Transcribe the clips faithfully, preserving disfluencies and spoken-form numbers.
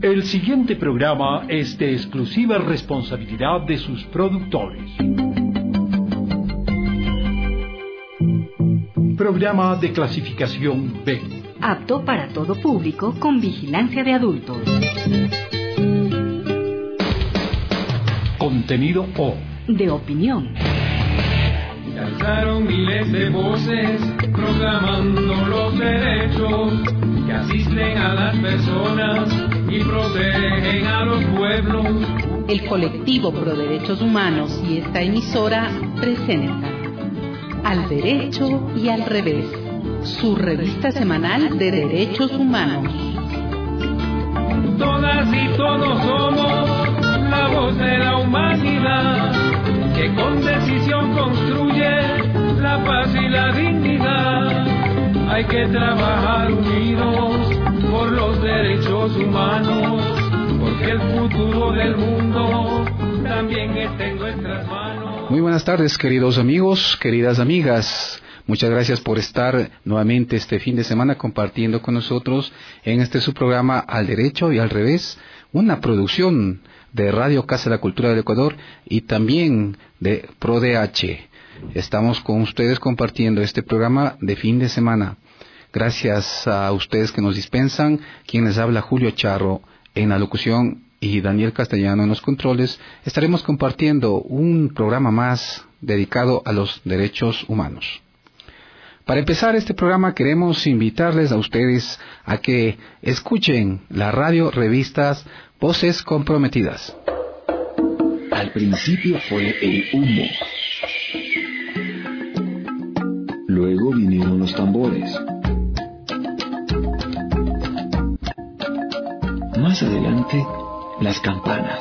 El siguiente programa es de exclusiva responsabilidad de sus productores. Programa de clasificación B. Apto para todo público con vigilancia de adultos. Contenido O. De opinión. Se alzaron miles de voces proclamando los derechos que asisten a las personas y protegen a los pueblos. El colectivo Pro Derechos Humanos y esta emisora presentan Al Derecho y al Revés, su revista semanal de derechos humanos. Todas y todos somos la voz de la humanidad, que con decisión construye la paz y la dignidad. Hay que trabajar unidos por los derechos humanos, porque el futuro del mundo también está en nuestras manos. Muy buenas tardes, queridos amigos, queridas amigas. Muchas gracias por estar nuevamente este fin de semana compartiendo con nosotros en este su programa Al Derecho y al Revés, una producción de Radio Casa de la Cultura del Ecuador y también de ProDH. Estamos con ustedes compartiendo este programa de fin de semana. Gracias a ustedes que nos dispensan, quien les habla Julio Charro en la locución y Daniel Castellano en los controles. Estaremos compartiendo un programa más dedicado a los derechos humanos. Para empezar este programa queremos invitarles a ustedes a que escuchen la radio revistas Voces Comprometidas. Al principio fue el humo. Luego vinieron los tambores. Más adelante, las campanas.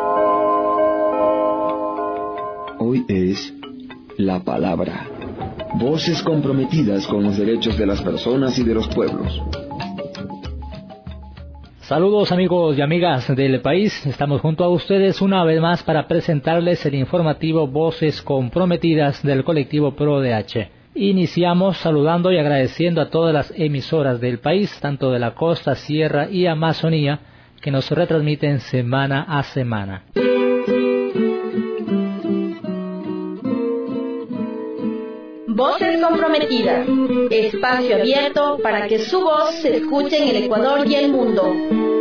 Hoy es la palabra. Voces comprometidas con los derechos de las personas y de los pueblos. Saludos amigos y amigas del país, estamos junto a ustedes una vez más para presentarles el informativo Voces Comprometidas del colectivo ProDH. Iniciamos saludando y agradeciendo a todas las emisoras del país, tanto de la costa, sierra y Amazonía, que nos retransmiten semana a semana. Voces Comprometidas, espacio abierto para que su voz se escuche en el Ecuador y el mundo.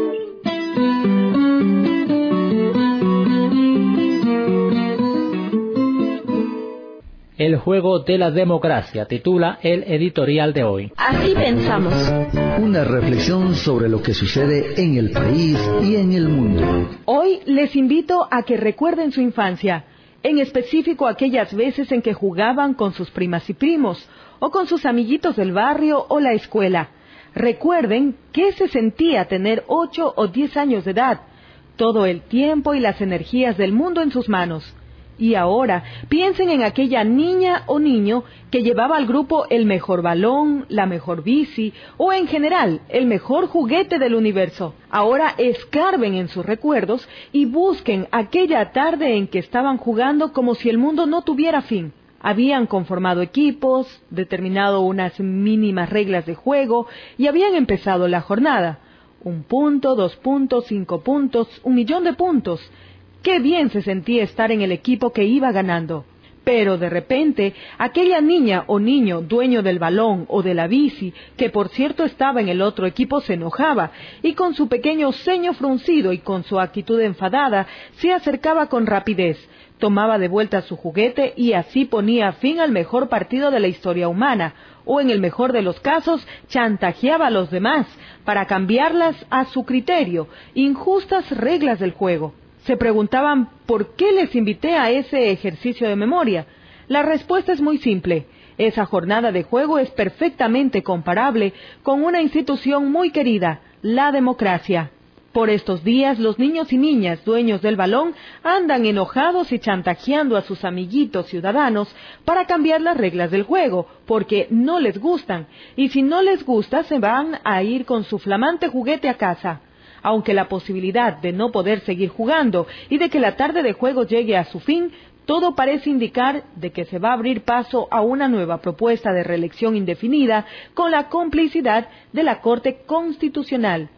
El juego de la democracia titula el editorial de hoy. Así pensamos. Una reflexión sobre lo que sucede en el país y en el mundo. Hoy les invito a que recuerden su infancia, en específico aquellas veces en que jugaban con sus primas y primos, o con sus amiguitos del barrio o la escuela. Recuerden qué se sentía tener ocho o diez años de edad, todo el tiempo y las energías del mundo en sus manos. Y ahora piensen en aquella niña o niño que llevaba al grupo el mejor balón, la mejor bici o en general el mejor juguete del universo. Ahora escarben en sus recuerdos y busquen aquella tarde en que estaban jugando como si el mundo no tuviera fin. Habían conformado equipos, determinado unas mínimas reglas de juego y habían empezado la jornada. Un punto, dos puntos, cinco puntos, un millón de puntos. Qué bien se sentía estar en el equipo que iba ganando. Pero de repente, aquella niña o niño dueño del balón o de la bici, que por cierto estaba en el otro equipo, se enojaba y con su pequeño ceño fruncido y con su actitud enfadada, se acercaba con rapidez, tomaba de vuelta su juguete y así ponía fin al mejor partido de la historia humana, o en el mejor de los casos, chantajeaba a los demás para cambiarlas a su criterio, injustas reglas del juego. Se preguntaban por qué les invité a ese ejercicio de memoria. La respuesta es muy simple. Esa jornada de juego es perfectamente comparable con una institución muy querida, la democracia. Por estos días, los niños y niñas dueños del balón andan enojados y chantajeando a sus amiguitos ciudadanos para cambiar las reglas del juego, porque no les gustan, y si no les gusta se van a ir con su flamante juguete a casa. Aunque la posibilidad de no poder seguir jugando y de que la tarde de juego llegue a su fin, todo parece indicar de que se va a abrir paso a una nueva propuesta de reelección indefinida con la complicidad de la Corte Constitucional.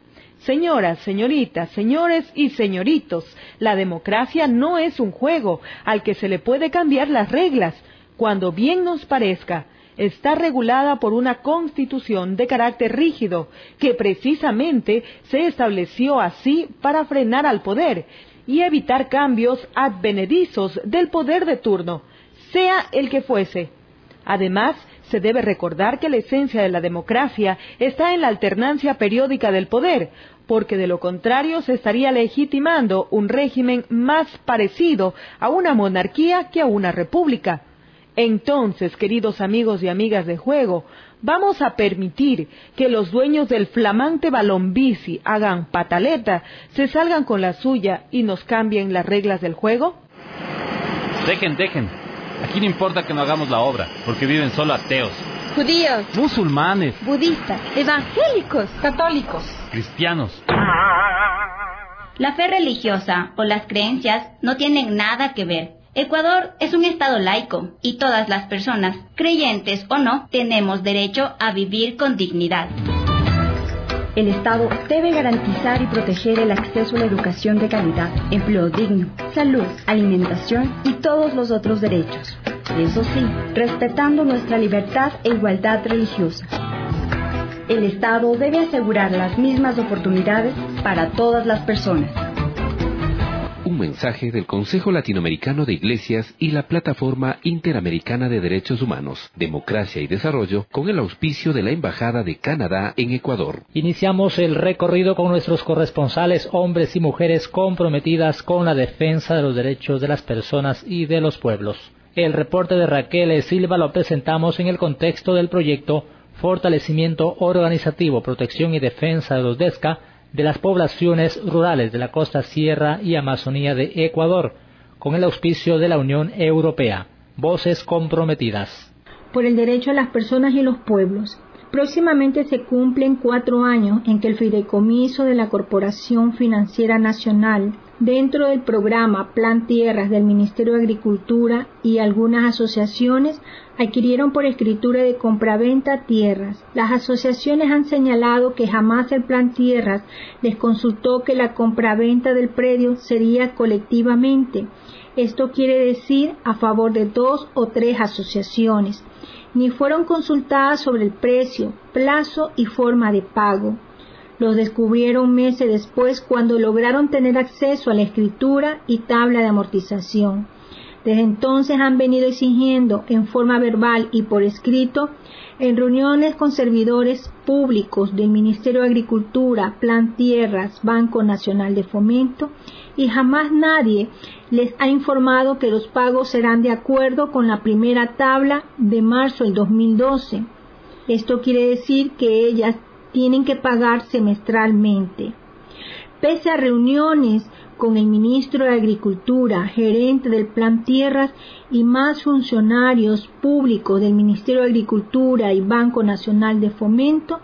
Señoras, señoritas, señores y señoritos, la democracia no es un juego al que se le puede cambiar las reglas cuando bien nos parezca. Está regulada por una constitución de carácter rígido que precisamente se estableció así para frenar al poder y evitar cambios advenedizos del poder de turno, sea el que fuese. Además, se debe recordar que la esencia de la democracia está en la alternancia periódica del poder, porque de lo contrario se estaría legitimando un régimen más parecido a una monarquía que a una república. Entonces, queridos amigos y amigas de juego, ¿vamos a permitir que los dueños del flamante balón bici hagan pataleta, se salgan con la suya y nos cambien las reglas del juego? Dejen, dejen. Aquí no importa que no hagamos la obra, porque viven solo ateos, judíos, musulmanes, budistas, evangélicos, católicos, cristianos. La fe religiosa o las creencias no tienen nada que ver. Ecuador es un estado laico y todas las personas, creyentes o no, tenemos derecho a vivir con dignidad. El Estado debe garantizar y proteger el acceso a la educación de calidad, empleo digno, salud, alimentación y todos los otros derechos. Eso sí, respetando nuestra libertad e igualdad religiosa. El Estado debe asegurar las mismas oportunidades para todas las personas. Un mensaje del Consejo Latinoamericano de Iglesias y la Plataforma Interamericana de Derechos Humanos, Democracia y Desarrollo, con el auspicio de la Embajada de Canadá en Ecuador. Iniciamos el recorrido con nuestros corresponsales, hombres y mujeres comprometidas con la defensa de los derechos de las personas y de los pueblos. El reporte de Raquel Silva lo presentamos en el contexto del proyecto Fortalecimiento Organizativo, Protección y Defensa de los DESCA, de las poblaciones rurales de la costa sierra y Amazonía de Ecuador, con el auspicio de la Unión Europea. Voces comprometidas. Por el derecho a las personas y los pueblos. Próximamente se cumplen cuatro años en que el Fideicomiso de la Corporación Financiera Nacional, dentro del programa Plan Tierras del Ministerio de Agricultura y algunas asociaciones, adquirieron por escritura de compraventa tierras. Las asociaciones han señalado que jamás el Plan Tierras les consultó que la compraventa del predio sería colectivamente. Esto quiere decir a favor de dos o tres asociaciones. Ni fueron consultadas sobre el precio, plazo y forma de pago. Los descubrieron meses después cuando lograron tener acceso a la escritura y tabla de amortización. Desde entonces han venido exigiendo en forma verbal y por escrito en reuniones con servidores públicos del Ministerio de Agricultura, Plan Tierras, Banco Nacional de Fomento, y jamás nadie les ha informado que los pagos serán de acuerdo con la primera tabla de marzo del dos mil doce. Esto quiere decir que ellas tienen que pagar semestralmente. Pese a reuniones con el ministro de Agricultura, gerente del Plan Tierras y más funcionarios públicos del Ministerio de Agricultura y Banco Nacional de Fomento,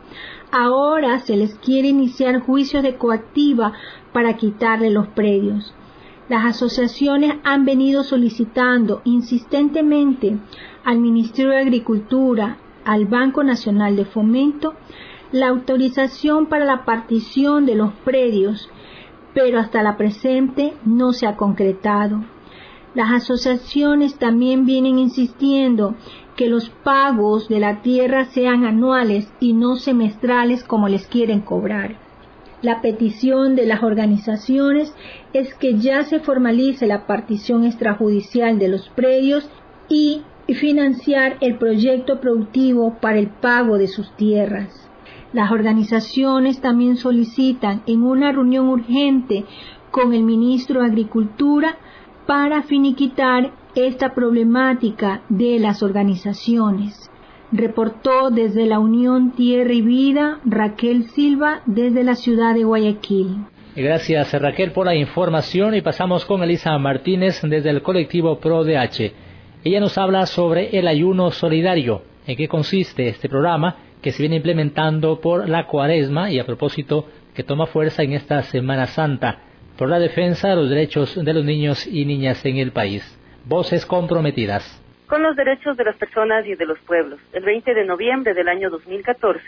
ahora se les quiere iniciar juicios de coactiva para quitarle los predios. Las asociaciones han venido solicitando insistentemente al Ministerio de Agricultura, al Banco Nacional de Fomento, la autorización para la partición de los predios, pero hasta la presente no se ha concretado. Las asociaciones también vienen insistiendo que los pagos de la tierra sean anuales y no semestrales como les quieren cobrar. La petición de las organizaciones es que ya se formalice la partición extrajudicial de los predios y financiar el proyecto productivo para el pago de sus tierras. Las organizaciones también solicitan en una reunión urgente con el ministro de Agricultura para finiquitar esta problemática de las organizaciones. Reportó desde la Unión Tierra y Vida Raquel Silva desde la ciudad de Guayaquil. Gracias Raquel por la información y pasamos con Elisa Martínez desde el colectivo Pro D H. Ella nos habla sobre el ayuno solidario. ¿En qué consiste este programa que se viene implementando por la Cuaresma y a propósito que toma fuerza en esta Semana Santa por la defensa de los derechos de los niños y niñas en el país? Voces comprometidas. Con los derechos de las personas y de los pueblos. El veinte de noviembre del año dos mil catorce,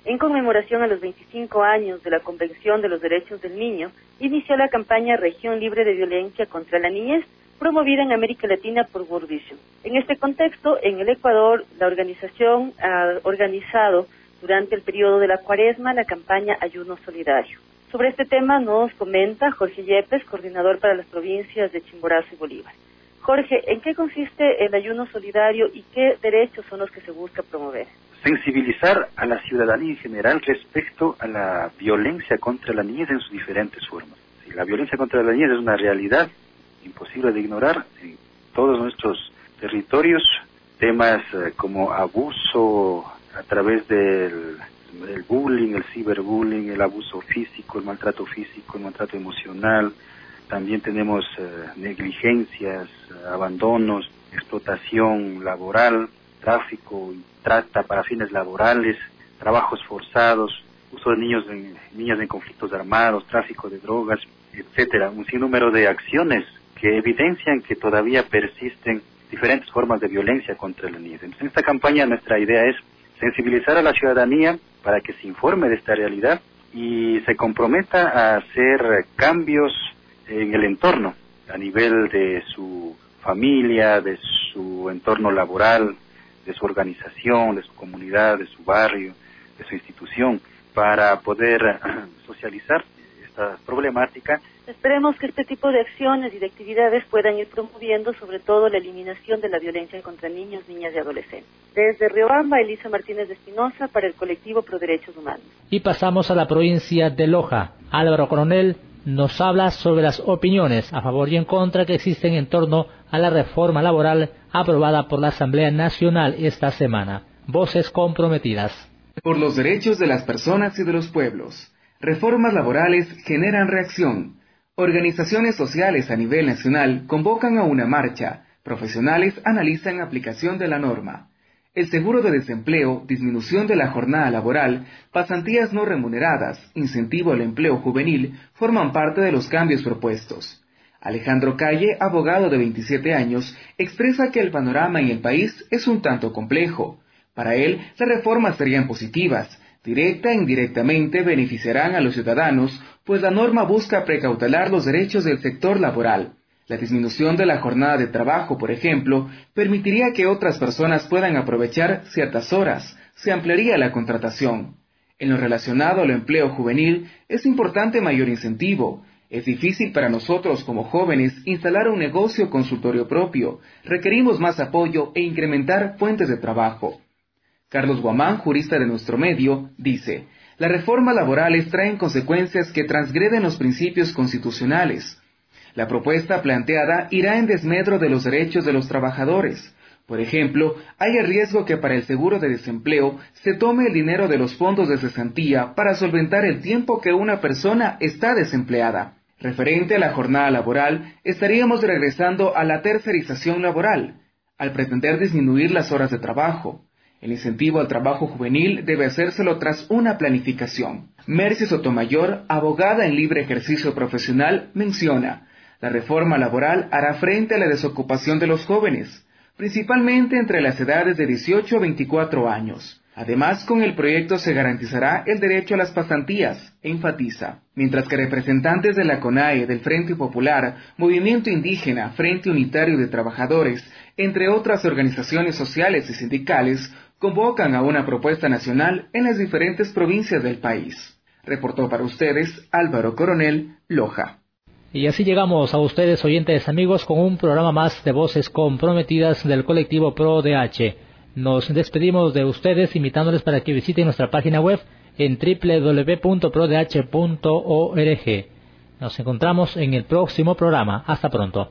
en conmemoración a los veinticinco años de la Convención de los Derechos del Niño, inició la campaña Región Libre de Violencia contra la Niñez, promovida en América Latina por World Vision. En este contexto, en el Ecuador, la organización ha organizado durante el periodo de la Cuaresma la campaña Ayuno Solidario. Sobre este tema nos comenta Jorge Yepes, coordinador para las provincias de Chimborazo y Bolívar. Jorge, ¿en qué consiste el ayuno solidario y qué derechos son los que se busca promover? Sensibilizar a la ciudadanía en general respecto a la violencia contra la niñez en sus diferentes formas. Sí, la violencia contra la niñez es una realidad imposible de ignorar en todos nuestros territorios. Temas eh, como abuso a través del, del bullying, el ciberbullying, el abuso físico, el maltrato físico, el maltrato emocional. También tenemos eh, negligencias, abandonos, explotación laboral, tráfico y trata para fines laborales, trabajos forzados, uso de niños en, niñas en conflictos armados, tráfico de drogas, etcétera. Un sinnúmero de acciones que evidencian que todavía persisten diferentes formas de violencia contra la niñez. Entonces, en esta campaña nuestra idea es sensibilizar a la ciudadanía para que se informe de esta realidad y se comprometa a hacer cambios en el entorno, a nivel de su familia, de su entorno laboral, de su organización, de su comunidad, de su barrio, de su institución, para poder socializar esta problemática. Esperemos que este tipo de acciones y de actividades puedan ir promoviendo sobre todo la eliminación de la violencia contra niños, niñas y adolescentes. Desde Riobamba, Elisa Martínez de Espinosa para el colectivo Pro Derechos Humanos. Y pasamos a la provincia de Loja. Álvaro Coronel nos habla sobre las opiniones a favor y en contra que existen en torno a la reforma laboral aprobada por la Asamblea Nacional esta semana. Voces comprometidas. Por los derechos de las personas y de los pueblos. Reformas laborales generan reacción. Organizaciones sociales a nivel nacional convocan a una marcha. Profesionales analizan aplicación de la norma. El seguro de desempleo, disminución de la jornada laboral, pasantías no remuneradas, incentivo al empleo juvenil, forman parte de los cambios propuestos. Alejandro Calle, abogado de veintisiete años, expresa que el panorama en el país es un tanto complejo. Para él, las reformas serían positivas, directa e indirectamente beneficiarán a los ciudadanos, pues la norma busca precautelar los derechos del sector laboral. La disminución de la jornada de trabajo, por ejemplo, permitiría que otras personas puedan aprovechar ciertas horas, se ampliaría la contratación. En lo relacionado al empleo juvenil, es importante mayor incentivo. Es difícil para nosotros como jóvenes instalar un negocio consultorio propio. Requerimos más apoyo e incrementar fuentes de trabajo. Carlos Guamán, jurista de nuestro medio, dice, las reformas laborales traen consecuencias que transgreden los principios constitucionales. La propuesta planteada irá en desmedro de los derechos de los trabajadores. Por ejemplo, hay el riesgo que para el seguro de desempleo se tome el dinero de los fondos de cesantía para solventar el tiempo que una persona está desempleada. Referente a la jornada laboral, estaríamos regresando a la tercerización laboral, al pretender disminuir las horas de trabajo. El incentivo al trabajo juvenil debe hacérselo tras una planificación. Mercy Sotomayor, abogada en libre ejercicio profesional, menciona, la reforma laboral hará frente a la desocupación de los jóvenes, principalmente entre las edades de dieciocho a veinticuatro años. Además, con el proyecto se garantizará el derecho a las pasantías, enfatiza. Mientras que representantes de la CONAE, del Frente Popular, Movimiento Indígena, Frente Unitario de Trabajadores, entre otras organizaciones sociales y sindicales, convocan a una propuesta nacional en las diferentes provincias del país. Reportó para ustedes Álvaro Coronel, Loja. Y así llegamos a ustedes, oyentes amigos, con un programa más de voces comprometidas del colectivo Pro D H. Nos despedimos de ustedes invitándoles para que visiten nuestra página web en doble u doble u doble u punto pro d h punto org. Nos encontramos en el próximo programa. Hasta pronto.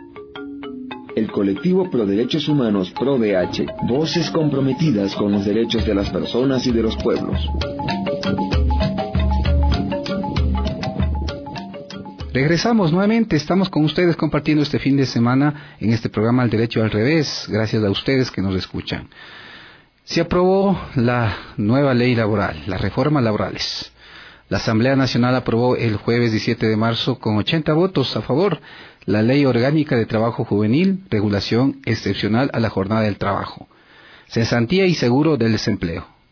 El colectivo Pro Derechos Humanos Pro D H, voces comprometidas con los derechos de las personas y de los pueblos. Regresamos nuevamente, estamos con ustedes compartiendo este fin de semana en este programa El Derecho al Revés, gracias a ustedes que nos escuchan. Se aprobó la nueva ley laboral, las reformas laborales. La Asamblea Nacional aprobó el jueves diecisiete de marzo con ochenta votos a favor la Ley Orgánica de Trabajo Juvenil, regulación excepcional a la jornada del trabajo, cesantía y seguro del desempleo.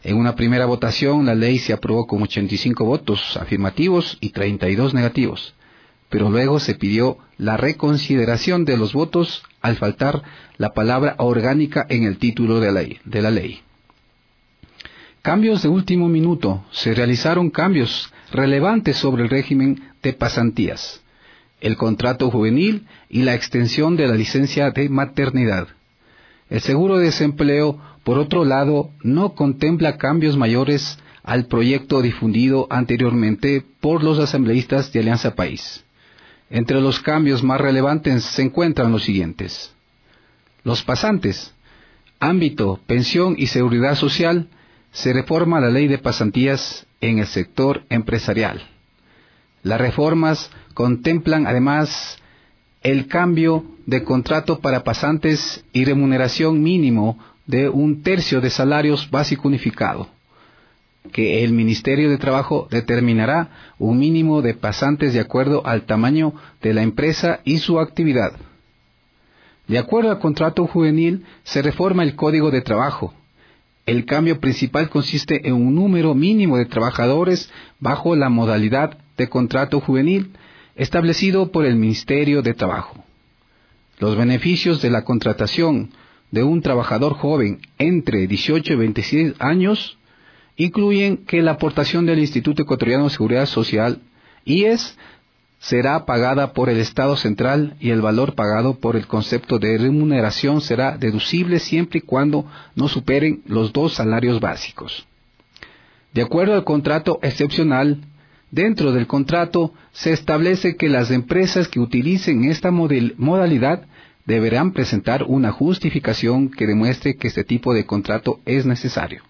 En una primera votación, la ley se aprobó con ochenta y cinco votos afirmativos y treinta y dos negativos, pero luego se pidió la reconsideración de los votos al faltar la palabra orgánica en el título de la ley. De la ley. Cambios de último minuto. Se realizaron cambios relevantes sobre el régimen de pasantías, el contrato juvenil y la extensión de la licencia de maternidad. El seguro de desempleo, por otro lado, no contempla cambios mayores al proyecto difundido anteriormente por los asambleístas de Alianza País. Entre los cambios más relevantes se encuentran los siguientes. Los pasantes. Ámbito, pensión y seguridad social. Se reforma la ley de pasantías en el sector empresarial. Las reformas contemplan además el cambio de contrato para pasantes y remuneración mínimo de un tercio de salarios básico unificado, que el Ministerio de Trabajo determinará un mínimo de pasantes de acuerdo al tamaño de la empresa y su actividad. De acuerdo al contrato juvenil, se reforma el Código de Trabajo. El cambio principal consiste en un número mínimo de trabajadores bajo la modalidad de contrato juvenil establecido por el Ministerio de Trabajo. Los beneficios de la contratación de un trabajador joven entre dieciocho y veintiséis años incluyen que la aportación del Instituto Ecuatoriano de Seguridad Social, I E S, será pagada por el Estado Central y el valor pagado por el concepto de remuneración será deducible siempre y cuando no superen los dos salarios básicos. De acuerdo al contrato excepcional, dentro del contrato se establece que las empresas que utilicen esta modalidad deberán presentar una justificación que demuestre que este tipo de contrato es necesario.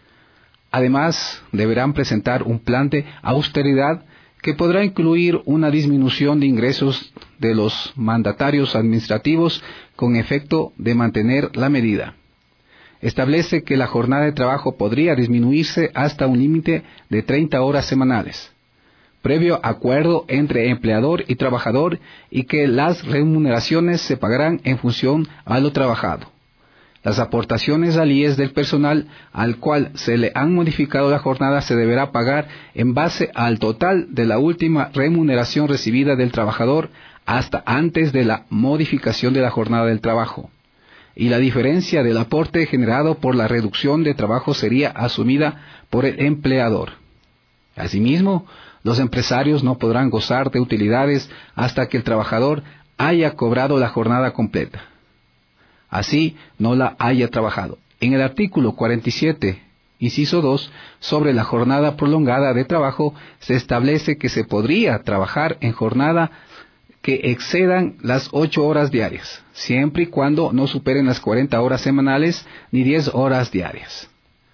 Además, deberán presentar un plan de austeridad que podrá incluir una disminución de ingresos de los mandatarios administrativos con efecto de mantener la medida. Establece que la jornada de trabajo podría disminuirse hasta un límite de treinta horas semanales, previo acuerdo entre empleador y trabajador, y que las remuneraciones se pagarán en función a lo trabajado. Las aportaciones al I E S del personal al cual se le han modificado la jornada se deberá pagar en base al total de la última remuneración recibida del trabajador hasta antes de la modificación de la jornada del trabajo, y la diferencia del aporte generado por la reducción de trabajo sería asumida por el empleador. Asimismo, los empresarios no podrán gozar de utilidades hasta que el trabajador haya cobrado la jornada completa, así no la haya trabajado. En el artículo cuarenta y siete, inciso dos, sobre la jornada prolongada de trabajo, se establece que se podría trabajar en jornada que excedan las ocho horas diarias, siempre y cuando no superen las cuarenta horas semanales ni diez horas diarias.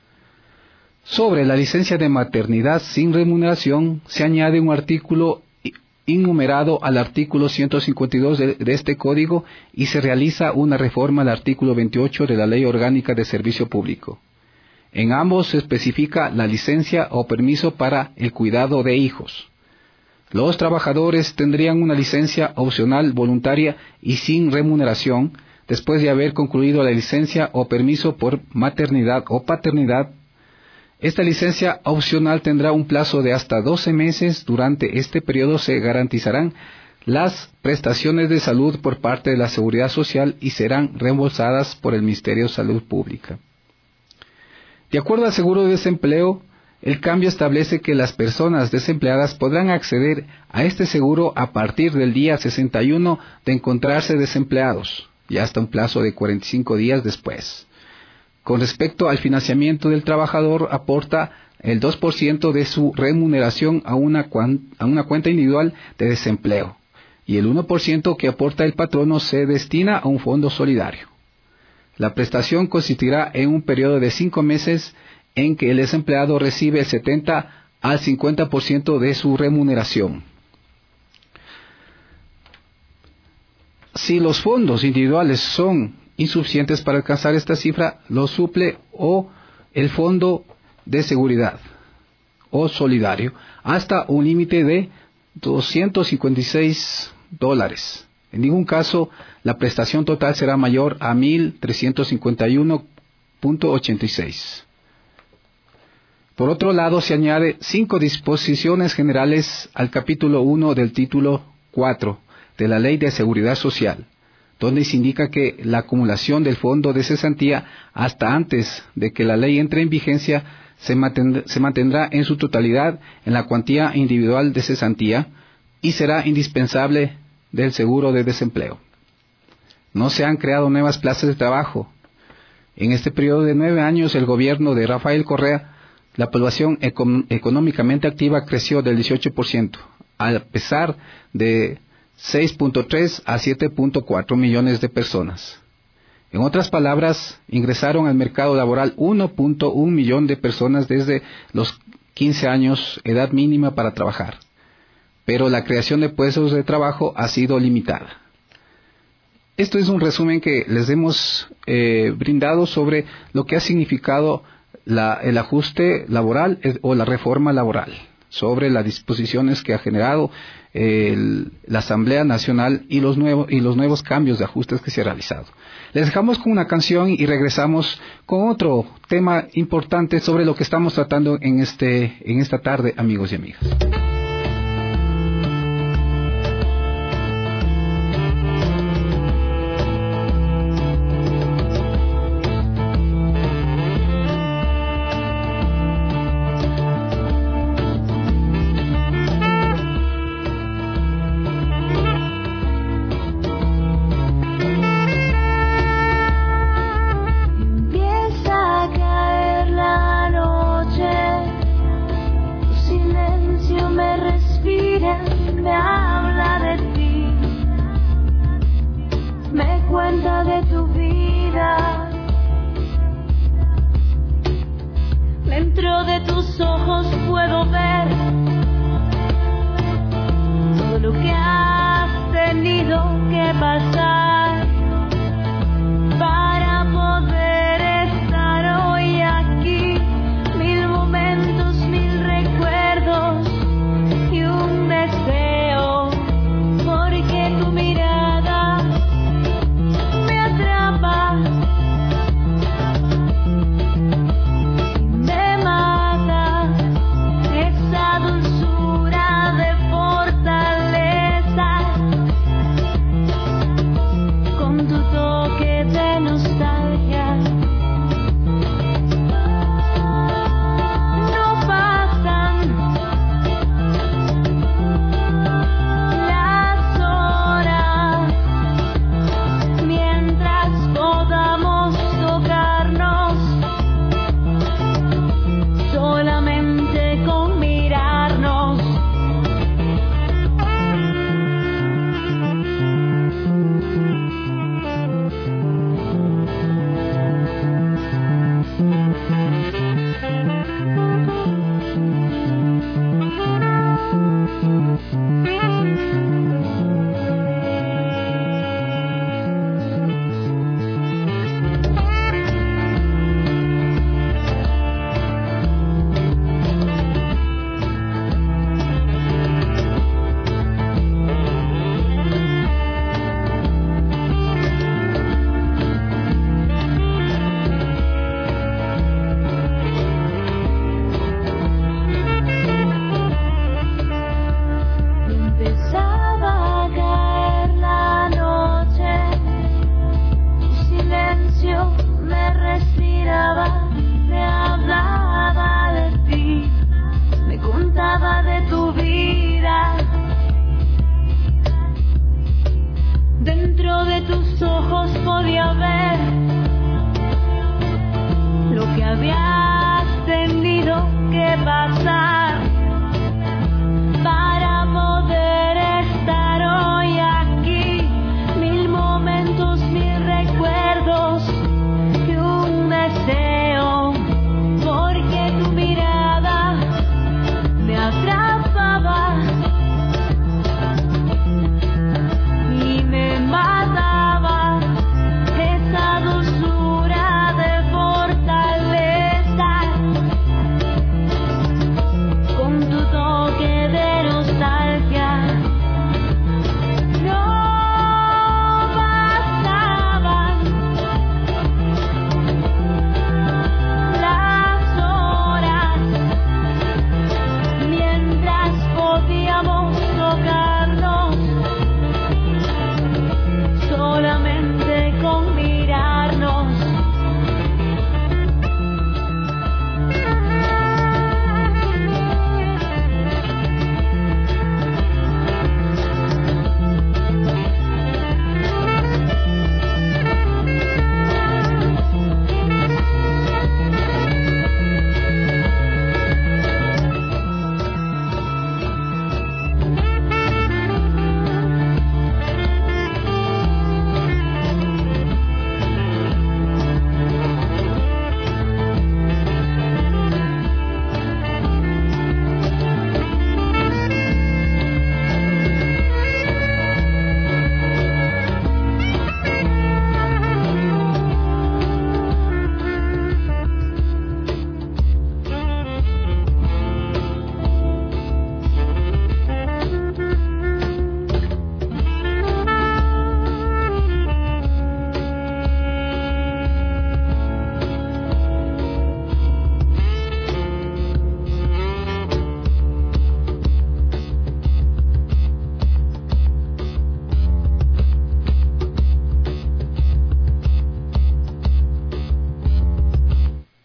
Sobre la licencia de maternidad sin remuneración, se añade un artículo innumerado al artículo ciento cincuenta y dos de, de este código y se realiza una reforma al artículo veintiocho de la Ley Orgánica de Servicio Público. En ambos se especifica la licencia o permiso para el cuidado de hijos. Los trabajadores tendrían una licencia opcional voluntaria y sin remuneración después de haber concluido la licencia o permiso por maternidad o paternidad. Esta licencia opcional tendrá un plazo de hasta doce meses. Durante este periodo se garantizarán las prestaciones de salud por parte de la Seguridad Social y serán reembolsadas por el Ministerio de Salud Pública. De acuerdo al seguro de desempleo, el cambio establece que las personas desempleadas podrán acceder a este seguro a partir del día sesenta y uno de encontrarse desempleados y hasta un plazo de cuarenta y cinco días después. Con respecto al financiamiento del trabajador, aporta el dos por ciento de su remuneración a una, a una cuenta individual de desempleo y el uno por ciento que aporta el patrono se destina a un fondo solidario. La prestación consistirá en un periodo de cinco meses en que el desempleado recibe el setenta al cincuenta por ciento de su remuneración. Si los fondos individuales son insuficientes para alcanzar esta cifra, lo suple o el fondo de seguridad o solidario hasta un límite de doscientos cincuenta y seis dólares. En ningún caso la prestación total será mayor a mil trescientos cincuenta y uno punto ochenta y seis. Por otro lado, se añade cinco disposiciones generales al capítulo uno del título cuatro de la Ley de Seguridad Social, donde se indica que la acumulación del fondo de cesantía hasta antes de que la ley entre en vigencia se mantendrá, se mantendrá en su totalidad en la cuantía individual de cesantía y será indispensable del seguro de desempleo. No se han creado nuevas plazas de trabajo. En este periodo de nueve años, el gobierno de Rafael Correa, la población econ- económicamente activa creció del dieciocho por ciento, a pesar de seis punto tres a siete punto cuatro millones de personas. En otras palabras, ingresaron al mercado laboral uno punto uno millón de personas desde los quince años, edad mínima para trabajar. Pero la creación de puestos de trabajo ha sido limitada. Esto es un resumen que les hemos eh, brindado sobre lo que ha significado la, el ajuste laboral eh, o la reforma laboral, sobre las disposiciones que ha generado eh, el, la Asamblea Nacional y los, nuevos, y los nuevos cambios de ajustes que se han realizado. Les dejamos con una canción y regresamos con otro tema importante sobre lo que estamos tratando en, este, en esta tarde, amigos y amigas. Me mata esa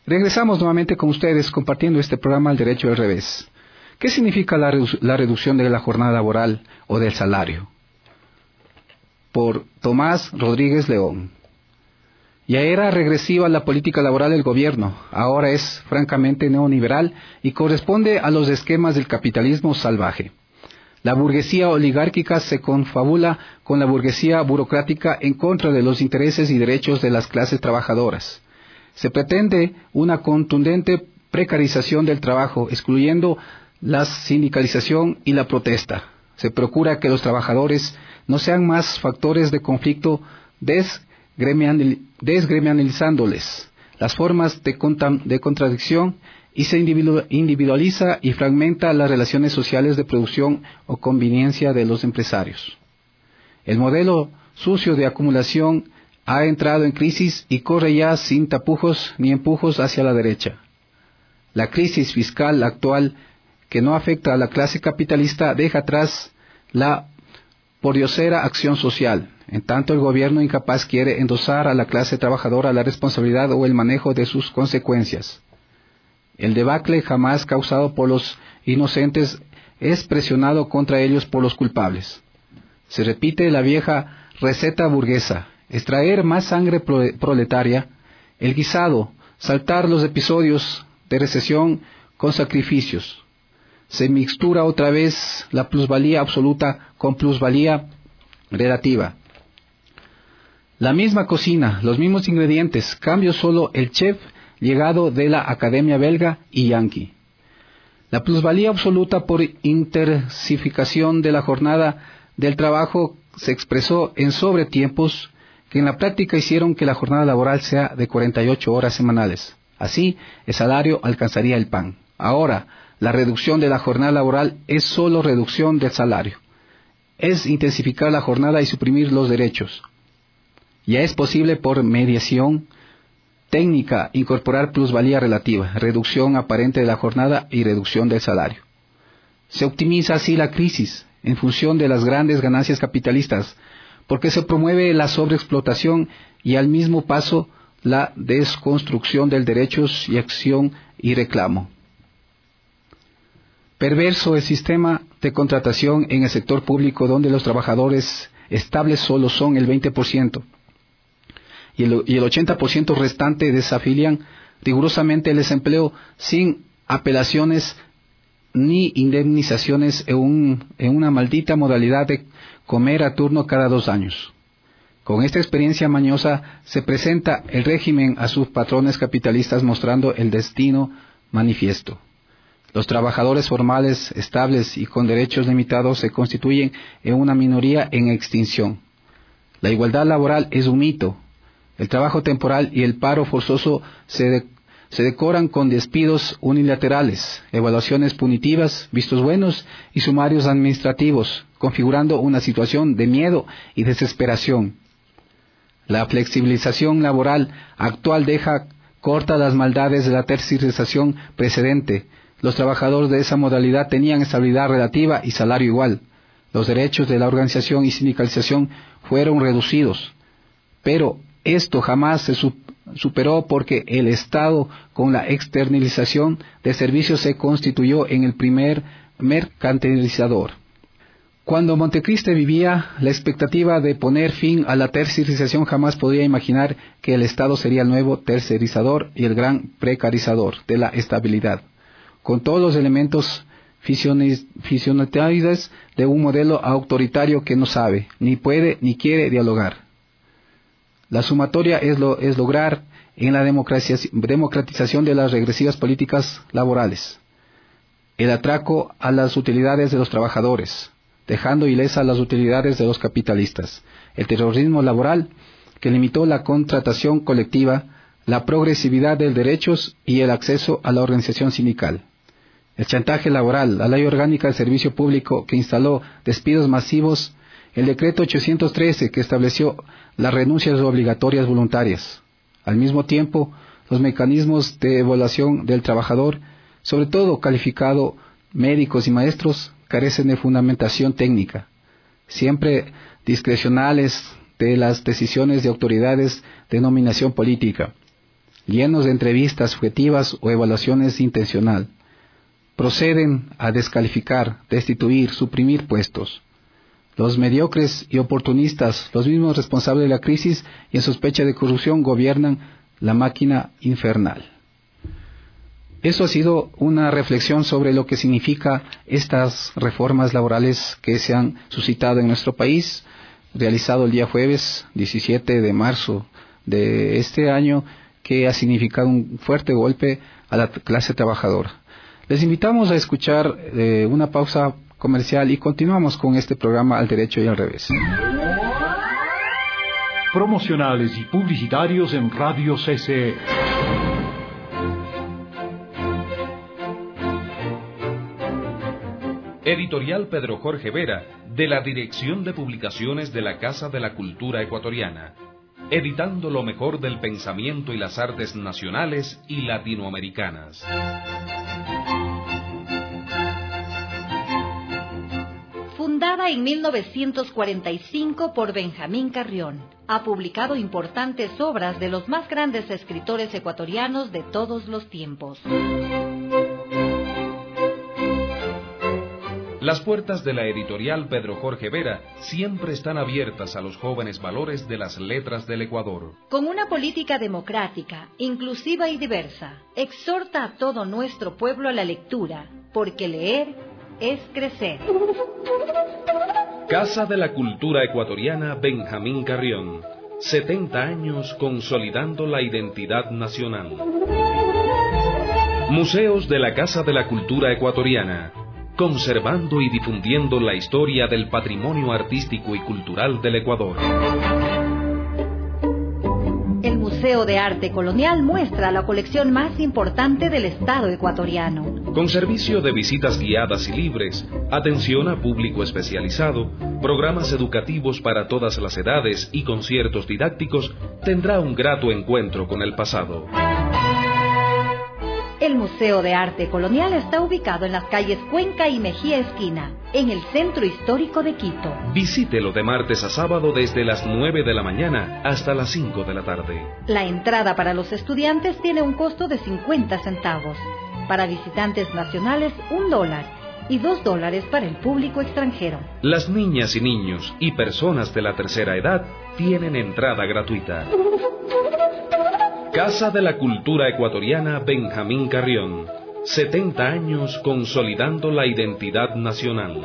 Regresamos nuevamente con ustedes compartiendo este programa Al Derecho y al Revés. ¿Qué significa la, redu- la reducción de la jornada laboral o del salario? Por Tomás Rodríguez León. Ya era regresiva la política laboral del gobierno, ahora es francamente neoliberal y corresponde a los esquemas del capitalismo salvaje. La burguesía oligárquica se confabula con la burguesía burocrática en contra de los intereses y derechos de las clases trabajadoras. Se pretende una contundente precarización del trabajo, excluyendo la sindicalización y la protesta. Se procura que los trabajadores no sean más factores de conflicto, desgremianil- desgremializándoles las formas de, contam- de contradicción, y se individu- individualiza y fragmenta las relaciones sociales de producción o conveniencia de los empresarios. El modelo sucio de acumulación ha entrado en crisis y corre ya sin tapujos ni empujos hacia la derecha. La crisis fiscal actual, que no afecta a la clase capitalista, deja atrás la pordiosera acción social. En tanto, el gobierno incapaz quiere endosar a la clase trabajadora la responsabilidad o el manejo de sus consecuencias. El debacle jamás causado por los inocentes es presionado contra ellos por los culpables. Se repite la vieja receta burguesa: extraer más sangre proletaria, el guisado, saltar los episodios de recesión con sacrificios. Se mixtura otra vez la plusvalía absoluta con plusvalía relativa. La misma cocina, los mismos ingredientes, cambio solo el chef llegado de la Academia Belga y Yankee. La plusvalía absoluta por intensificación de la jornada del trabajo se expresó en sobretiempos que en la práctica hicieron que la jornada laboral sea de cuarenta y ocho horas semanales. Así, el salario alcanzaría el pan. Ahora, la reducción de la jornada laboral es solo reducción del salario. Es intensificar la jornada y suprimir los derechos. Ya es posible por mediación técnica incorporar plusvalía relativa, reducción aparente de la jornada y reducción del salario. Se optimiza así la crisis en función de las grandes ganancias capitalistas, porque se promueve la sobreexplotación y al mismo paso la desconstrucción del derechos y acción y reclamo. Perverso el sistema de contratación en el sector público, donde los trabajadores estables solo son el veinte por ciento. Y el, y el ochenta por ciento restante desafilian rigurosamente el desempleo sin apelaciones ni indemnizaciones en, un, en una maldita modalidad de comer a turno cada dos años. Con esta experiencia mañosa se presenta el régimen a sus patrones capitalistas mostrando el destino manifiesto. Los trabajadores formales, estables y con derechos limitados se constituyen en una minoría en extinción. La igualdad laboral es un mito. El trabajo temporal y el paro forzoso se, de, se decoran con despidos unilaterales, evaluaciones punitivas, vistos buenos y sumarios administrativos, configurando una situación de miedo y desesperación. La flexibilización laboral actual deja cortas las maldades de la tercerización precedente. Los trabajadores de esa modalidad tenían estabilidad relativa y salario igual. Los derechos de la organización y sindicalización fueron reducidos, pero esto jamás se superó porque el Estado, con la externalización de servicios, se constituyó en el primer mercantilizador. Cuando Montecristi vivía la expectativa de poner fin a la tercerización, jamás podía imaginar que el Estado sería el nuevo tercerizador y el gran precarizador de la estabilidad, con todos los elementos fisionotarios de un modelo autoritario que no sabe, ni puede, ni quiere dialogar. La sumatoria es, lo, es lograr en la democratización de las regresivas políticas laborales el atraco a las utilidades de los trabajadores, dejando ilesas las utilidades de los capitalistas, el terrorismo laboral que limitó la contratación colectiva, la progresividad de derechos y el acceso a la organización sindical, el chantaje laboral, la ley orgánica del servicio público que instaló despidos masivos, el decreto ochocientos trece que estableció las renuncias obligatorias voluntarias. Al mismo tiempo, los mecanismos de evaluación del trabajador, sobre todo calificado médicos y maestros, carecen de fundamentación técnica, siempre discrecionales de las decisiones de autoridades de nominación política. llenos de entrevistas subjetivas o evaluaciones intencional. Proceden a descalificar, destituir, suprimir puestos. Los mediocres y oportunistas, los mismos responsables de la crisis y en sospecha de corrupción, gobiernan la máquina infernal. Eso ha sido una reflexión sobre lo que significa estas reformas laborales que se han suscitado en nuestro país, realizado el día jueves diecisiete de marzo de este año, que ha significado un fuerte golpe a la clase trabajadora. Les invitamos a escuchar eh, una pausa comercial y continuamos con este programa Al Derecho y al Revés. Promocionales y publicitarios en Radio C C E. Editorial Pedro Jorge Vera, de la Dirección de Publicaciones de la Casa de la Cultura Ecuatoriana, editando lo mejor del pensamiento y las artes nacionales y latinoamericanas. Fundada en mil novecientos cuarenta y cinco por Benjamín Carrión, ha publicado importantes obras de los más grandes escritores ecuatorianos de todos los tiempos. Las puertas de la editorial Pedro Jorge Vera siempre están abiertas a los jóvenes valores de las letras del Ecuador. Con una política democrática, inclusiva y diversa, exhorta a todo nuestro pueblo a la lectura, porque leer es crecer. Casa de la Cultura Ecuatoriana Benjamín Carrión, setenta años consolidando la identidad nacional. Museos de la Casa de la Cultura Ecuatoriana, conservando y difundiendo la historia del patrimonio artístico y cultural del Ecuador. El Museo de Arte Colonial muestra la colección más importante del Estado ecuatoriano. Con servicio de visitas guiadas y libres, atención a público especializado, programas educativos para todas las edades y conciertos didácticos, tendrá un grato encuentro con el pasado. El Museo de Arte Colonial está ubicado en las calles Cuenca y Mejía Esquina, en el centro histórico de Quito. Visítelo de martes a sábado desde las nueve de la mañana hasta las cinco de la tarde. La entrada para los estudiantes tiene un costo de cincuenta centavos. Para visitantes nacionales, un dólar. Y dos dólares para el público extranjero. Las niñas y niños y personas de la tercera edad tienen entrada gratuita. Casa de la Cultura Ecuatoriana Benjamín Carrión, setenta años consolidando la identidad nacional.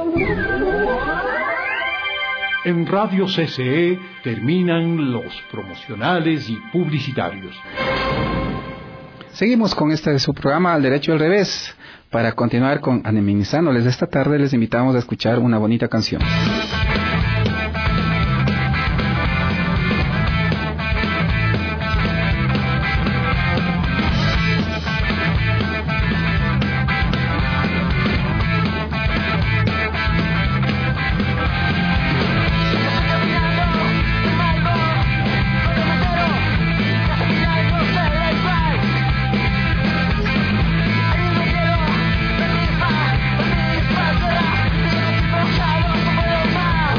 En Radio C C E terminan los promocionales y publicitarios. Seguimos con este de su programa Al Derecho y al Revés. Para continuar con amenizándoles esta tarde, les invitamos a escuchar una bonita canción. Más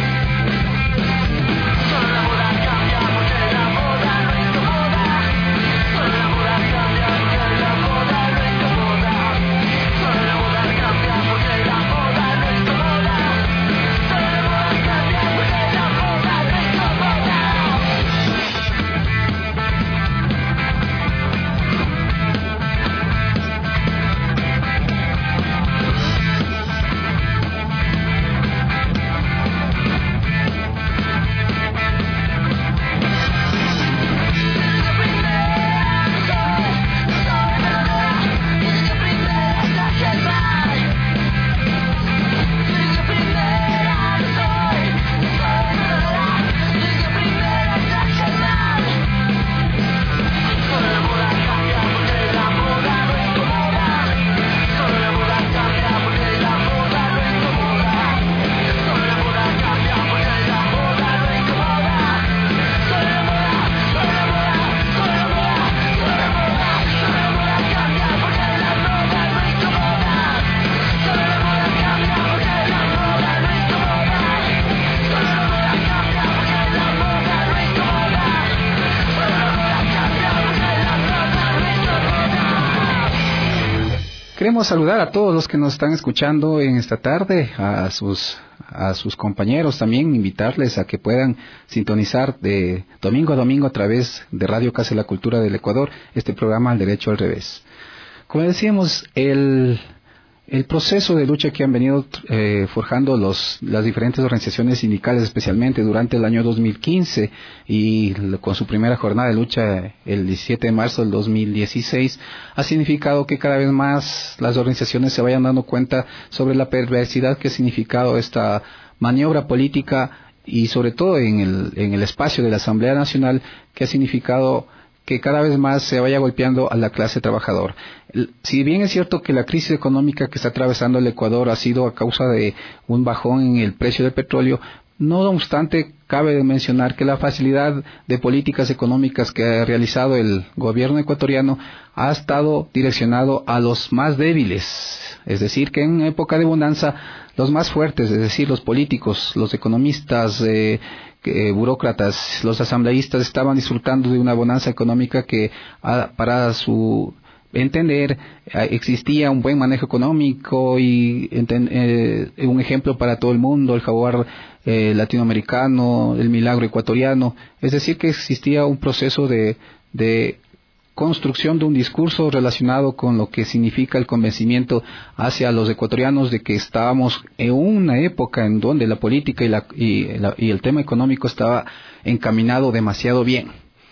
queremos saludar a todos los que nos están escuchando en esta tarde, a sus a sus compañeros también, invitarles a que puedan sintonizar de domingo a domingo a través de Radio Casa de la Cultura del Ecuador este programa Al Derecho al Revés. Como decíamos, el El proceso de lucha que han venido eh, forjando los, las diferentes organizaciones sindicales, especialmente durante el año dos mil quince y con su primera jornada de lucha el diecisiete de marzo del dos mil dieciséis, ha significado que cada vez más las organizaciones se vayan dando cuenta sobre la perversidad que ha significado esta maniobra política y sobre todo en el, en el espacio de la Asamblea Nacional, que ha significado que cada vez más se vaya golpeando a la clase trabajadora. Si bien es cierto que la crisis económica que está atravesando el Ecuador ha sido a causa de un bajón en el precio del petróleo, no obstante, cabe mencionar que la facilidad de políticas económicas que ha realizado el gobierno ecuatoriano ha estado direccionado a los más débiles. Es decir, que en época de bonanza, los más fuertes, es decir, los políticos, los economistas, eh, Eh, burócratas, los asambleístas estaban disfrutando de una bonanza económica que a, para su entender eh, existía un buen manejo económico y enten, eh, un ejemplo para todo el mundo, el jaguar eh, latinoamericano, el milagro ecuatoriano, es decir que existía un proceso de, de construcción de un discurso relacionado con lo que significa el convencimiento hacia los ecuatorianos de que estábamos en una época en donde la política y, la, y, la, y el tema económico estaba encaminado demasiado bien.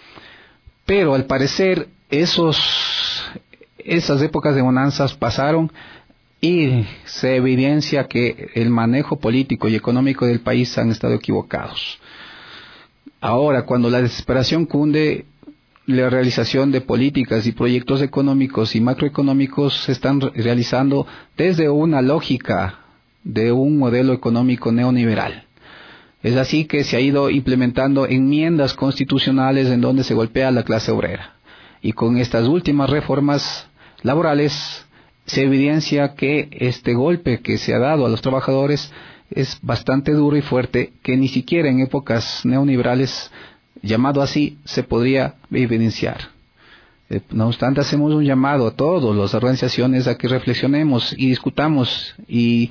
Pero al parecer esos, esas épocas de bonanzas pasaron y se evidencia que el manejo político y económico del país han estado equivocados. Ahora, cuando la desesperación cunde, la realización de políticas y proyectos económicos y macroeconómicos se están realizando desde una lógica de un modelo económico neoliberal. Es así que se ha ido implementando enmiendas constitucionales en donde se golpea a la clase obrera. Y con estas últimas reformas laborales se evidencia que este golpe que se ha dado a los trabajadores es bastante duro y fuerte, que ni siquiera en épocas neoliberales, llamado así, se podría evidenciar. Eh, no obstante, hacemos un llamado a todas las organizaciones a que reflexionemos y discutamos y,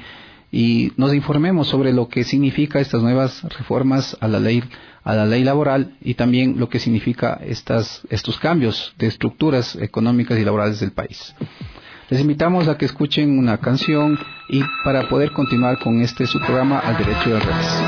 y nos informemos sobre lo que significa estas nuevas reformas a la ley, a la ley laboral y también lo que significa estas, estos cambios de estructuras económicas y laborales del país. Les invitamos a que escuchen una canción y para poder continuar con este su programa Al Derecho y al Revés.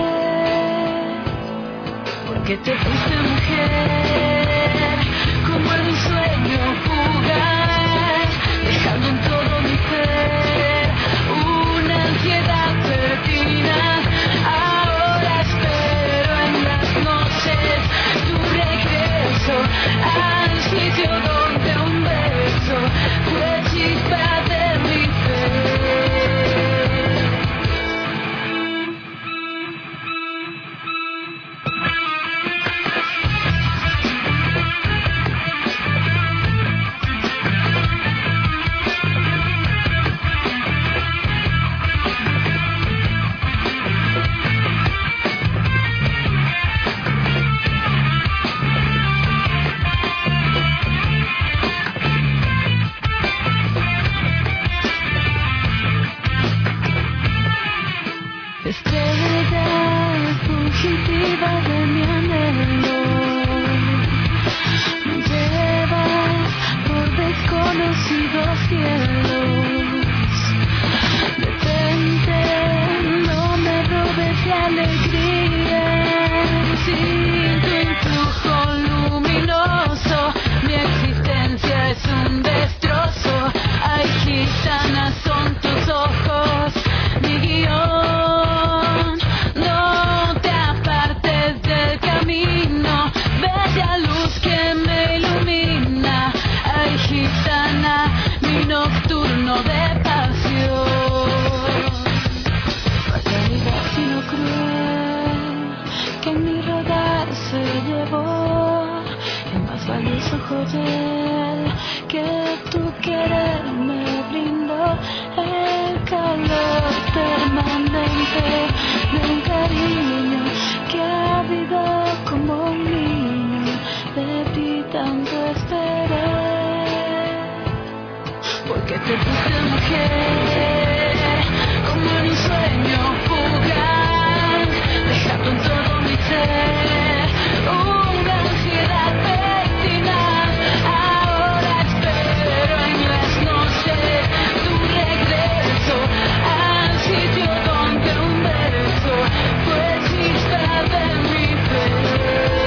Que te fuiste mujer, como permanente de un cariño que ha habido como un niño. De ti tanto esperé, porque te puse mujer, como en un sueño fugaz, dejando en todo mi ser una ansiedad pertinaz. Ahora espero en las noches tu regreso al sitio donde un beso fue chispa de mi fe.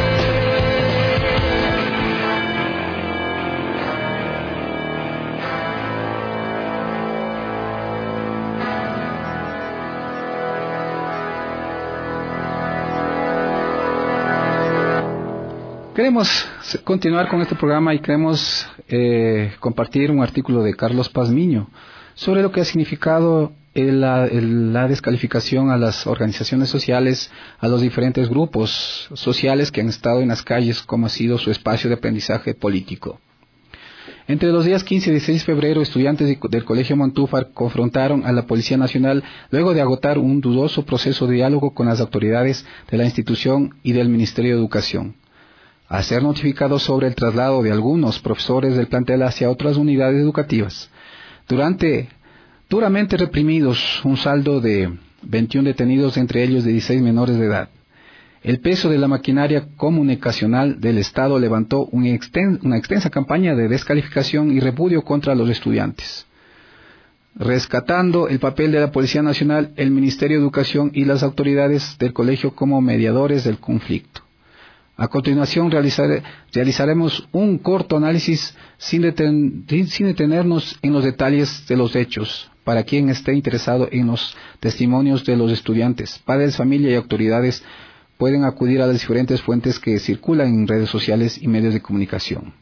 Queremos continuar con este programa y queremos eh, compartir un artículo de Carlos Pazmiño sobre lo que ha significado el, la, el, la descalificación a las organizaciones sociales, a los diferentes grupos sociales que han estado en las calles, como ha sido su espacio de aprendizaje político. Entre los días quince y dieciséis de febrero, estudiantes del Colegio Montúfar confrontaron a la Policía Nacional luego de agotar un dudoso proceso de diálogo con las autoridades de la institución y del Ministerio de Educación. Al ser notificados sobre el traslado de algunos profesores del plantel hacia otras unidades educativas, durante duramente reprimidos, un saldo de veintiún detenidos, entre ellos de dieciséis menores de edad. El peso de la maquinaria comunicacional del Estado levantó un exten- una extensa campaña de descalificación y repudio contra los estudiantes, rescatando el papel de la Policía Nacional, el Ministerio de Educación y las autoridades del colegio como mediadores del conflicto. A continuación realizare, realizaremos un corto análisis sin, deten, sin detenernos en los detalles de los hechos, para quien esté interesado en los testimonios de los estudiantes. Padres, familia y autoridades pueden acudir a las diferentes fuentes que circulan en redes sociales y medios de comunicación.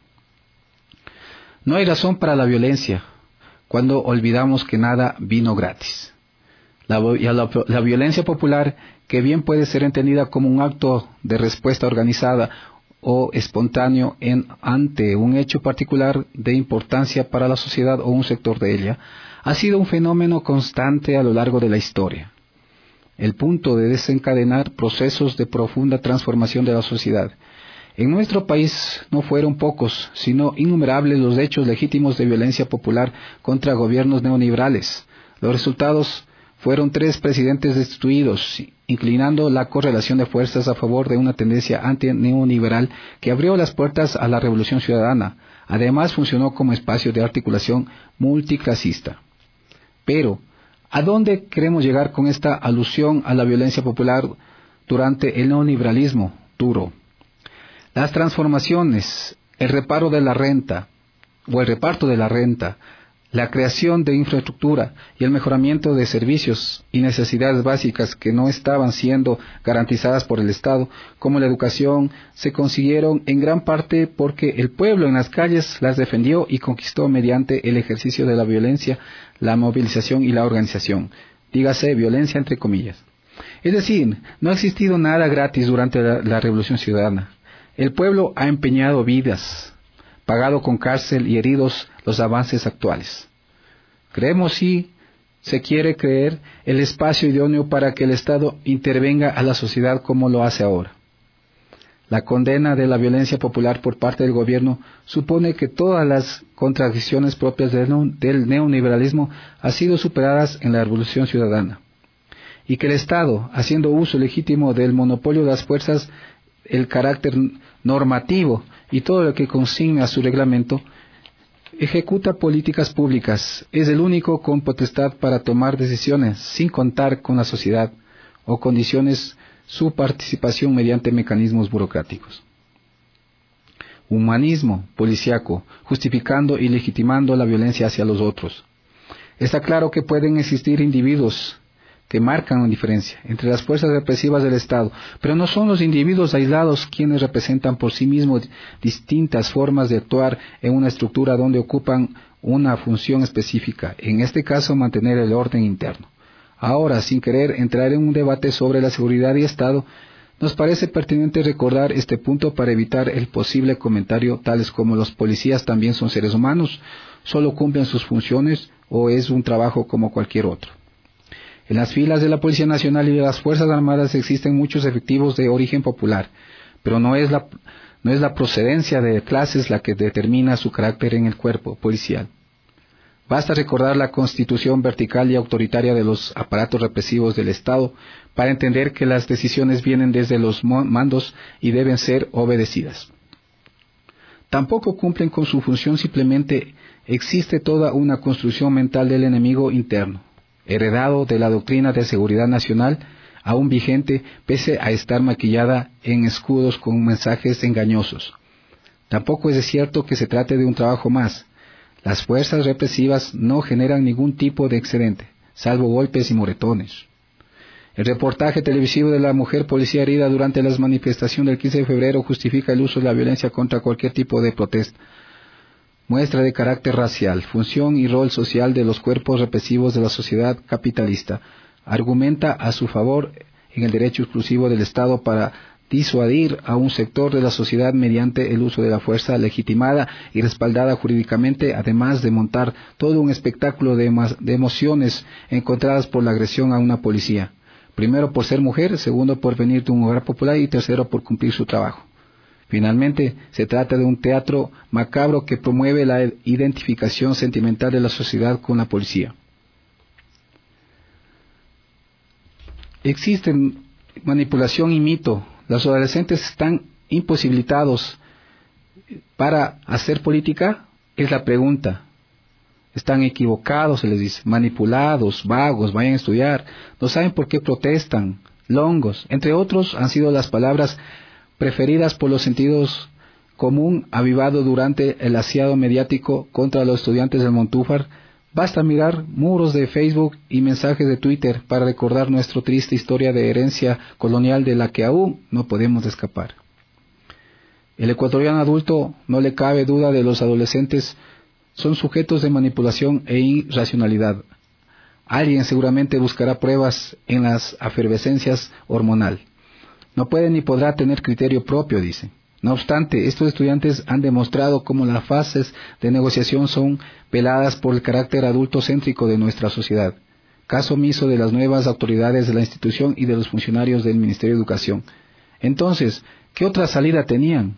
No hay razón para la violencia cuando olvidamos que nada vino gratis. La, la, la violencia popular, que bien puede ser entendida como un acto de respuesta organizada o espontáneo en, ante un hecho particular de importancia para la sociedad o un sector de ella, ha sido un fenómeno constante a lo largo de la historia. El punto de desencadenar procesos de profunda transformación de la sociedad. En nuestro país no fueron pocos, sino innumerables los hechos legítimos de violencia popular contra gobiernos neoliberales. Los resultados fueron tres presidentes destituidos, inclinando la correlación de fuerzas a favor de una tendencia anti-neoliberal que abrió las puertas a la Revolución Ciudadana. Además, funcionó como espacio de articulación multiclasista. Pero, ¿a dónde queremos llegar con esta alusión a la violencia popular durante el neoliberalismo duro? Las transformaciones, el reparo de la renta, o el reparto de la renta, la creación de infraestructura y el mejoramiento de servicios y necesidades básicas que no estaban siendo garantizadas por el Estado, como la educación, se consiguieron en gran parte porque el pueblo en las calles las defendió y conquistó mediante el ejercicio de la violencia, la movilización y la organización. Dígase violencia entre comillas. Es decir, no ha existido nada gratis durante la, la Revolución Ciudadana. El pueblo ha empeñado vidas, pagado con cárcel y heridos los avances actuales. Creemos, si se quiere creer, el espacio idóneo para que el Estado intervenga a la sociedad como lo hace ahora. La condena de la violencia popular por parte del gobierno supone que todas las contradicciones propias del, del neoliberalismo han sido superadas en la Revolución Ciudadana, y que el Estado, haciendo uso legítimo del monopolio de las fuerzas, el carácter normativo y todo lo que consigna su reglamento, ejecuta políticas públicas, es el único con potestad para tomar decisiones sin contar con la sociedad o condiciones su participación mediante mecanismos burocráticos. Humanismo policíaco, justificando y legitimando la violencia hacia los otros. Está claro que pueden existir individuos que marcan la diferencia entre las fuerzas represivas del Estado, pero no son los individuos aislados quienes representan por sí mismos distintas formas de actuar en una estructura donde ocupan una función específica, en este caso mantener el orden interno. Ahora, sin querer entrar en un debate sobre la seguridad y Estado, nos parece pertinente recordar este punto para evitar el posible comentario tales como los policías también son seres humanos, solo cumplen sus funciones o es un trabajo como cualquier otro. En las filas de la Policía Nacional y de las Fuerzas Armadas existen muchos efectivos de origen popular, pero no es la, no es la procedencia de clases la que determina su carácter en el cuerpo policial. Basta recordar la constitución vertical y autoritaria de los aparatos represivos del Estado para entender que las decisiones vienen desde los mandos y deben ser obedecidas. Tampoco cumplen con su función, simplemente existe toda una construcción mental del enemigo interno, heredado de la doctrina de seguridad nacional, aún vigente pese a estar maquillada en escudos con mensajes engañosos. Tampoco es cierto que se trate de un trabajo más. Las fuerzas represivas no generan ningún tipo de excedente, salvo golpes y moretones. El reportaje televisivo de la mujer policía herida durante las manifestaciones del quince de febrero justifica el uso de la violencia contra cualquier tipo de protesta. Muestra de carácter racial, función y rol social de los cuerpos represivos de la sociedad capitalista. Argumenta a su favor en el derecho exclusivo del Estado para disuadir a un sector de la sociedad mediante el uso de la fuerza legitimada y respaldada jurídicamente, además de montar todo un espectáculo de, emo de emociones encontradas por la agresión a una policía. Primero por ser mujer, segundo por venir de un hogar popular y tercero por cumplir su trabajo. Finalmente, se trata de un teatro macabro que promueve la identificación sentimental de la sociedad con la policía. Existen manipulación y mito. Los adolescentes están imposibilitados para hacer política, es la pregunta. Están equivocados, se les dice, manipulados, vagos, vayan a estudiar, no saben por qué protestan, longos, entre otros han sido las palabras preferidas por los sentidos común avivado durante el asiado mediático contra los estudiantes del Montúfar. Basta mirar muros de Facebook y mensajes de Twitter para recordar nuestra triste historia de herencia colonial de la que aún no podemos escapar. El ecuatoriano adulto, no le cabe duda de los adolescentes, son sujetos de manipulación e irracionalidad. Alguien seguramente buscará pruebas en las efervescencias hormonal. No puede ni podrá tener criterio propio, dicen. No obstante, estos estudiantes han demostrado cómo las fases de negociación son veladas por el carácter adultocéntrico de nuestra sociedad. Caso omiso de las nuevas autoridades de la institución y de los funcionarios del Ministerio de Educación. Entonces, ¿qué otra salida tenían?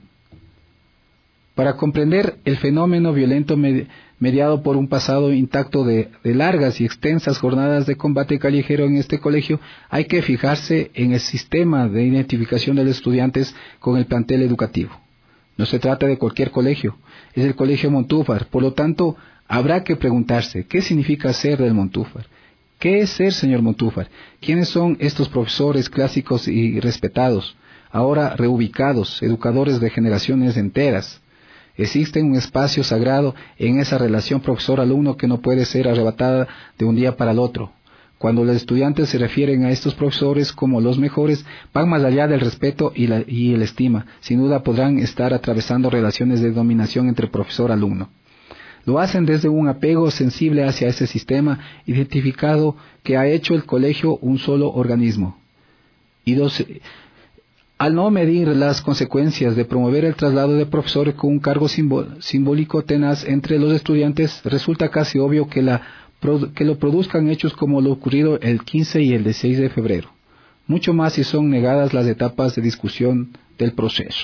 Para comprender el fenómeno violento mediado por un pasado intacto de, de largas y extensas jornadas de combate callejero en este colegio, hay que fijarse en el sistema de identificación de los estudiantes con el plantel educativo. No se trata de cualquier colegio, es el Colegio Montúfar, por lo tanto, habrá que preguntarse, ¿qué significa ser del Montúfar? ¿Qué es ser señor Montúfar? ¿Quiénes son estos profesores clásicos y respetados, ahora reubicados, educadores de generaciones enteras? Existe un espacio sagrado en esa relación profesor-alumno que no puede ser arrebatada de un día para el otro. Cuando los estudiantes se refieren a estos profesores como los mejores, van más allá del respeto y, la, y el estima. Sin duda podrán estar atravesando relaciones de dominación entre profesor-alumno. Lo hacen desde un apego sensible hacia ese sistema identificado que ha hecho el colegio un solo organismo. Y dos, al no medir las consecuencias de promover el traslado de profesores con un cargo simbólico tenaz entre los estudiantes, resulta casi obvio que, la, que lo produzcan hechos como lo ocurrido el quince y el dieciséis de febrero. Mucho más si son negadas las etapas de discusión del proceso.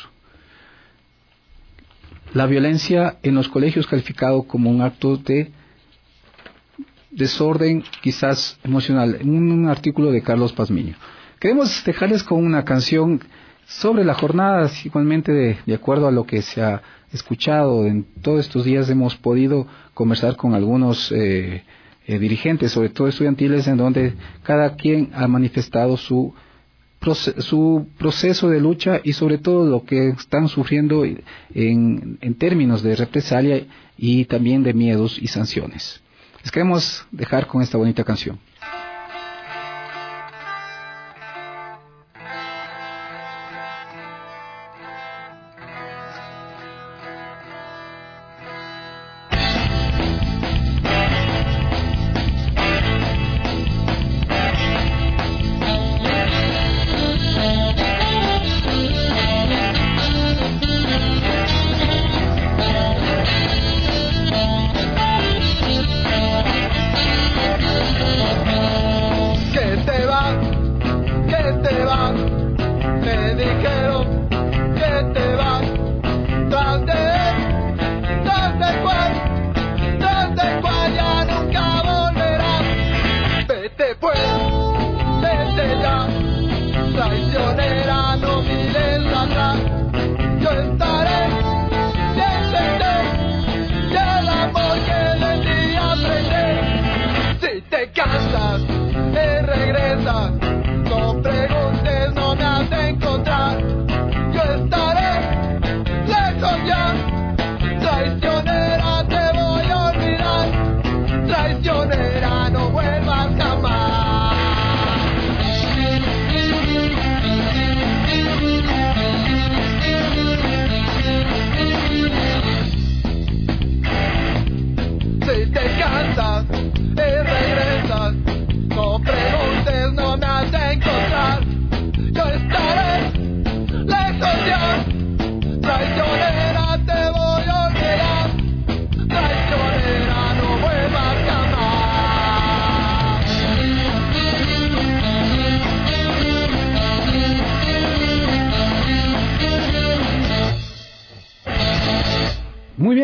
La violencia en los colegios calificado como un acto de desorden, quizás emocional, en un artículo de Carlos Pazmiño. Queremos dejarles con una canción sobre la jornada, igualmente de, de acuerdo a lo que se ha escuchado en todos estos días, hemos podido conversar con algunos eh, eh, dirigentes, sobre todo estudiantiles, en donde cada quien ha manifestado su, proce su proceso de lucha y sobre todo lo que están sufriendo en, en términos de represalia y también de miedos y sanciones. Les queremos dejar con esta bonita canción. We'll be right back.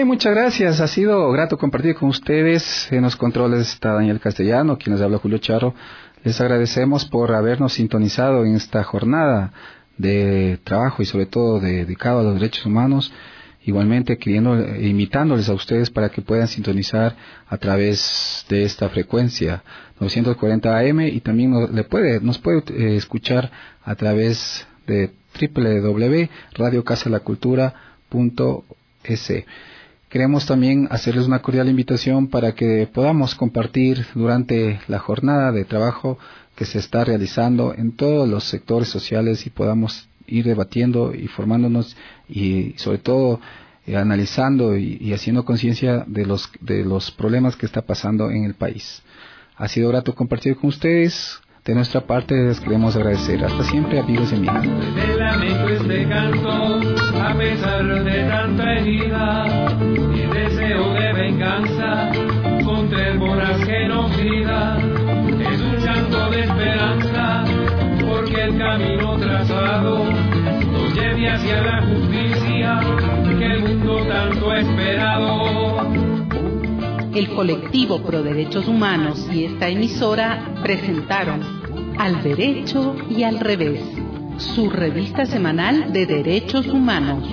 Bien, muchas gracias. Ha sido grato compartir con ustedes. En los controles está Daniel Castellano, quien les habla Julio Charro. Les agradecemos por habernos sintonizado en esta jornada de trabajo y sobre todo de, dedicado a los derechos humanos. Igualmente queriendo, invitándoles a ustedes para que puedan sintonizar a través de esta frecuencia novecientos cuarenta A M y también nos, le puede, nos puede eh, escuchar a través de doble u doble u doble u punto radio casa de la cultura punto es. Queremos también hacerles una cordial invitación para que podamos compartir durante la jornada de trabajo que se está realizando en todos los sectores sociales y podamos ir debatiendo y formándonos y sobre todo eh, analizando y, y haciendo conciencia de los de los problemas que está pasando en el país. Ha sido grato compartir con ustedes. De nuestra parte les queremos agradecer. Hasta siempre, amigos y amigas. Te lamento este canto, a pesar de tanta herida, y deseo de venganza contra el voraz genocida. Es un llanto de esperanza, porque el camino trazado nos lleve hacia la justicia que el mundo tanto ha esperado. El colectivo Pro Derechos Humanos y esta emisora presentaron Al Derecho y al Revés, su revista semanal de derechos humanos.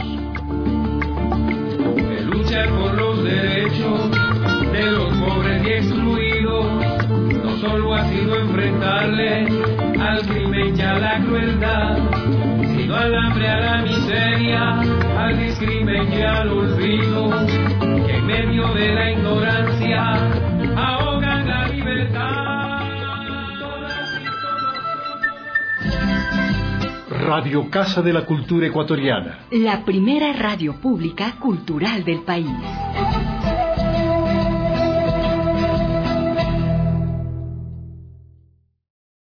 De luchar por los derechos de los pobres y excluidos, no solo ha sido enfrentarle al crimen y a la crueldad, sino al hambre, a la miseria, al discrimen y al olvido, que en medio de la ignorancia ahogan la libertad. Radio Casa de la Cultura Ecuatoriana. La primera radio pública cultural del país.